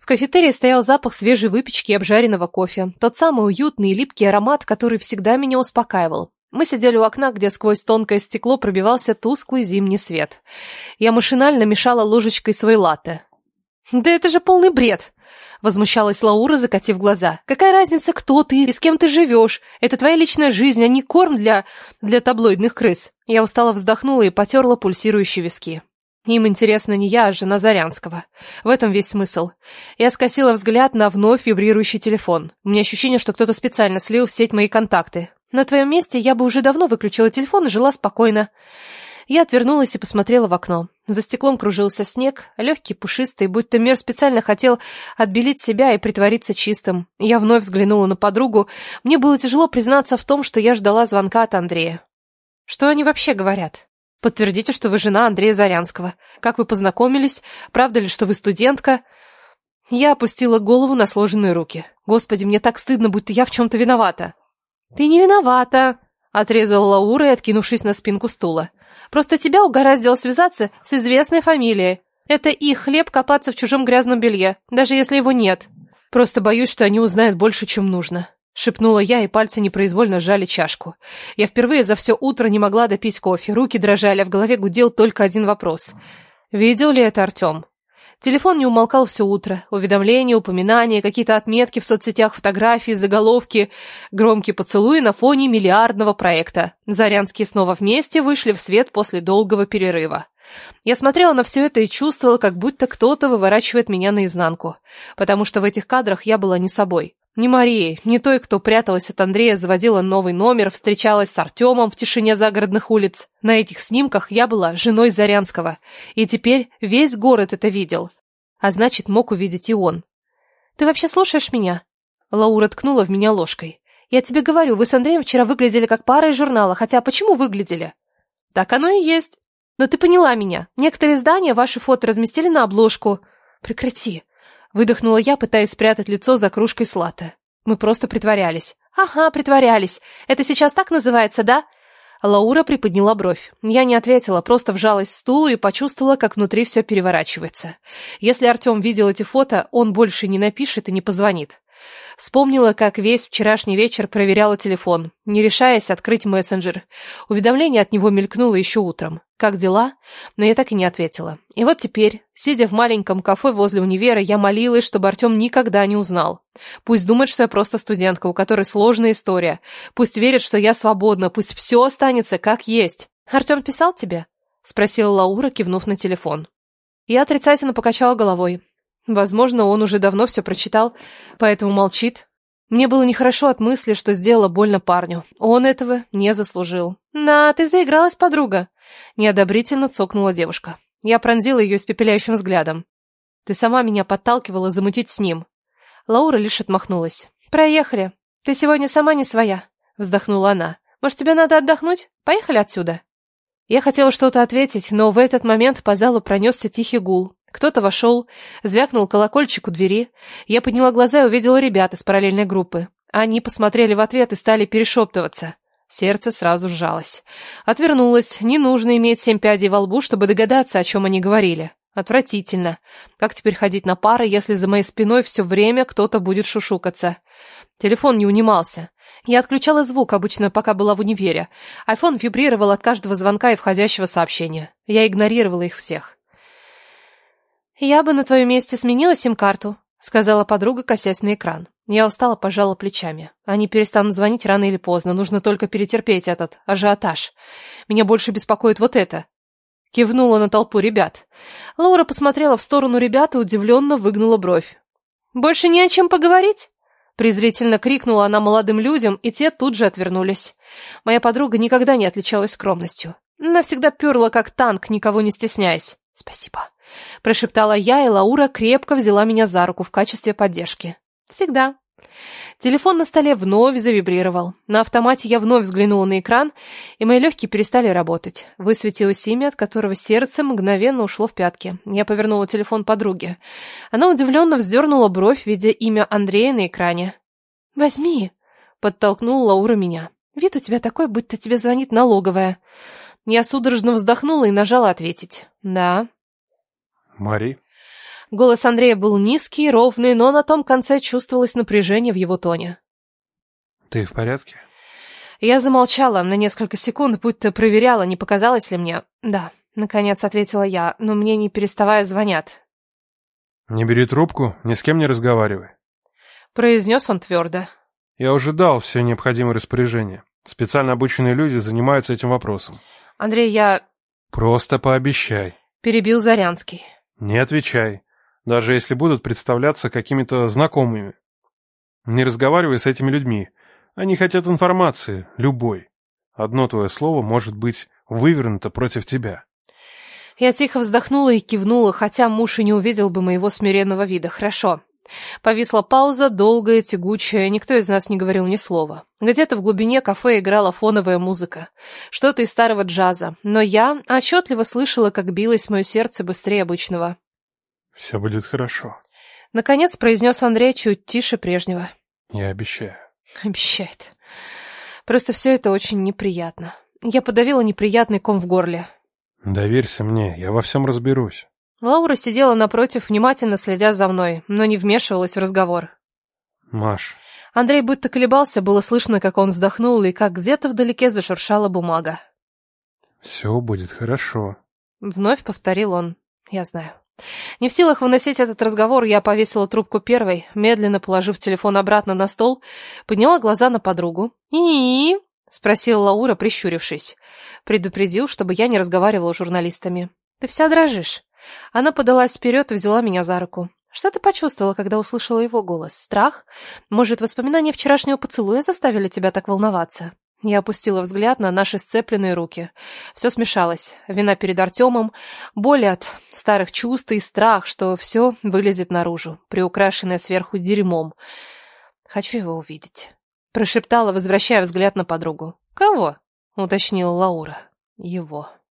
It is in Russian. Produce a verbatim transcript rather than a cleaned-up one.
кафетерии стоял запах свежей выпечки и обжаренного кофе. Тот самый уютный и липкий аромат, который всегда меня успокаивал. Мы сидели у окна, где сквозь тонкое стекло пробивался тусклый зимний свет. Я машинально мешала ложечкой свой латте. «Да это же полный бред!» — возмущалась Лаура, закатив глаза. «Какая разница, кто ты и с кем ты живешь? Это твоя личная жизнь, а не корм для... для таблоидных крыс». Я устало вздохнула и потерла пульсирующие виски. Им интересно не я, а жена Зарянского. В этом весь смысл. Я скосила взгляд на вновь вибрирующий телефон. У меня ощущение, что кто-то специально слил в сеть мои контакты. На твоем месте я бы уже давно выключила телефон и жила спокойно. Я отвернулась и посмотрела в окно. За стеклом кружился снег, легкий, пушистый, будто мир специально хотел отбелить себя и притвориться чистым. Я вновь взглянула на подругу. Мне было тяжело признаться в том, что я ждала звонка от Андрея. Что они вообще говорят? Подтвердите, что вы жена Андрея Зарянского. Как вы познакомились? Правда ли, что вы студентка? Я опустила голову на сложенные руки. Господи, мне так стыдно, будто я в чем-то виновата. Ты не виновата, отрезала Лаура и откинувшись на спинку стула. Просто тебя угораздило связаться с известной фамилией. Это их хлеб копаться в чужом грязном белье, даже если его нет. Просто боюсь, что они узнают больше, чем нужно. Шепнула я, и пальцы непроизвольно сжали чашку. Я впервые за все утро не могла допить кофе, руки дрожали, а в голове гудел только один вопрос. Видел ли это Артем? Телефон не умолкал все утро. Уведомления, упоминания, какие-то отметки в соцсетях, фотографии, заголовки. Громкие поцелуи на фоне миллиардного проекта. Зарянские снова вместе вышли в свет после долгого перерыва. Я смотрела на все это и чувствовала, как будто кто-то выворачивает меня наизнанку. Потому что в этих кадрах я была не собой. Не Марией, не той, кто пряталась от Андрея, заводила новый номер, встречалась с Артемом в тишине загородных улиц. На этих снимках я была женой Зарянского. И теперь весь город это видел. А значит, мог увидеть и он. «Ты вообще слушаешь меня?» Лаура ткнула в меня ложкой. «Я тебе говорю, вы с Андреем вчера выглядели как пара из журнала. Хотя почему выглядели?» «Так оно и есть. Но ты поняла меня. Некоторые издания ваши фото разместили на обложку». «Прекрати!» Выдохнула я, пытаясь спрятать лицо за кружкой с латте. Мы просто притворялись. Ага, притворялись. Это сейчас так называется, да? Лаура приподняла бровь. Я не ответила, просто вжалась в стул и почувствовала, как внутри все переворачивается. Если Артем видел эти фото, он больше не напишет и не позвонит. Вспомнила, как весь вчерашний вечер проверяла телефон, не решаясь открыть мессенджер. Уведомление от него мелькнуло еще утром. «Как дела?» Но я так и не ответила. И вот теперь, сидя в маленьком кафе возле универа, я молилась, чтобы Артем никогда не узнал. Пусть думает, что я просто студентка, у которой сложная история. Пусть верит, что я свободна, пусть все останется как есть. «Артем писал тебе?» — спросила Лаура, кивнув на телефон. Я отрицательно покачала головой. Возможно, он уже давно все прочитал, поэтому молчит. Мне было нехорошо от мысли, что сделала больно парню. Он этого не заслужил. «На, ты заигралась, подруга!» Неодобрительно цокнула девушка. Я пронзила ее испепеляющим взглядом. «Ты сама меня подталкивала замутить с ним». Лаура лишь отмахнулась. «Проехали. Ты сегодня сама не своя», — вздохнула она. «Может, тебе надо отдохнуть? Поехали отсюда». Я хотела что-то ответить, но в этот момент по залу пронесся тихий гул. Кто-то вошел, звякнул колокольчик у двери. Я подняла глаза и увидела ребят из параллельной группы. Они посмотрели в ответ и стали перешептываться. Сердце сразу сжалось. Отвернулась. Не нужно иметь семь пядей во лбу, чтобы догадаться, о чем они говорили. Отвратительно. Как теперь ходить на пары, если за моей спиной все время кто-то будет шушукаться? Телефон не унимался. Я отключала звук, обычно, пока была в универе. Айфон вибрировал от каждого звонка и входящего сообщения. Я игнорировала их всех. «Я бы на твоем месте сменила сим-карту», — сказала подруга, косясь на экран. Я устало пожала плечами. Они перестанут звонить рано или поздно, нужно только перетерпеть этот ажиотаж. Меня больше беспокоит вот это. Кивнула на толпу ребят. Лаура посмотрела в сторону ребят и удивленно выгнула бровь. «Больше не о чем поговорить?» Презрительно крикнула она молодым людям, и те тут же отвернулись. Моя подруга никогда не отличалась скромностью. Она всегда перла как танк, никого не стесняясь. «Спасибо», — прошептала я, и Лаура крепко взяла меня за руку в качестве поддержки. «Всегда». Телефон на столе вновь завибрировал. На автомате я вновь взглянула на экран, и мои легкие перестали работать. Высветилось имя, от которого сердце мгновенно ушло в пятки. Я повернула телефон подруге. Она удивленно вздернула бровь, видя имя Андрея на экране. «Возьми», — подтолкнула Лаура меня. «Вид у тебя такой, будто тебе звонит налоговая». Я судорожно вздохнула и нажала ответить. «Да». «Мари?» Голос Андрея был низкий, ровный, но на том конце чувствовалось напряжение в его тоне. Ты в порядке? Я замолчала на несколько секунд, будто проверяла, не показалось ли мне. Да, наконец ответила я, но мне не переставая звонят. Не бери трубку, ни с кем не разговаривай. Произнес он твердо. Я уже дал все необходимые распоряжения. Специально обученные люди занимаются этим вопросом. Андрей, я... Просто пообещай. Перебил Зарянский. Не отвечай, даже если будут представляться какими-то знакомыми. Не разговаривай с этими людьми. Они хотят информации, любой. Одно твое слово может быть вывернуто против тебя. Я тихо вздохнула и кивнула, хотя муж и не увидел бы моего смиренного вида. Хорошо. Повисла пауза, долгая, тягучая, никто из нас не говорил ни слова. Где-то в глубине кафе играла фоновая музыка, что-то из старого джаза, но я отчетливо слышала, как билось мое сердце быстрее обычного. «Все будет хорошо», — наконец произнес Андрей чуть тише прежнего. «Я обещаю». Обещает. Просто все это очень неприятно. Я подавила неприятный ком в горле. «Доверься мне, я во всем разберусь». Лаура сидела напротив, внимательно следя за мной, но не вмешивалась в разговор. «Маш...» Андрей будто колебался, было слышно, как он вздохнул, и как где-то вдалеке зашуршала бумага. «Все будет хорошо», — вновь повторил он. «Я знаю». Не в силах выносить этот разговор, я повесила трубку первой, медленно положив телефон обратно на стол, подняла глаза на подругу. «И?» — спросила Лаура, прищурившись. Предупредил, чтобы я не разговаривала с журналистами. «Ты вся дрожишь». Она подалась вперед и взяла меня за руку. Что ты почувствовала, когда услышала его голос? Страх? Может, воспоминания вчерашнего поцелуя заставили тебя так волноваться? Я опустила взгляд на наши сцепленные руки. Все смешалось. Вина перед Артемом, боль от старых чувств и страх, что все вылезет наружу, приукрашенное сверху дерьмом. «Хочу его увидеть», — прошептала, возвращая взгляд на подругу. «Кого?» — уточнила Лаура. «Его».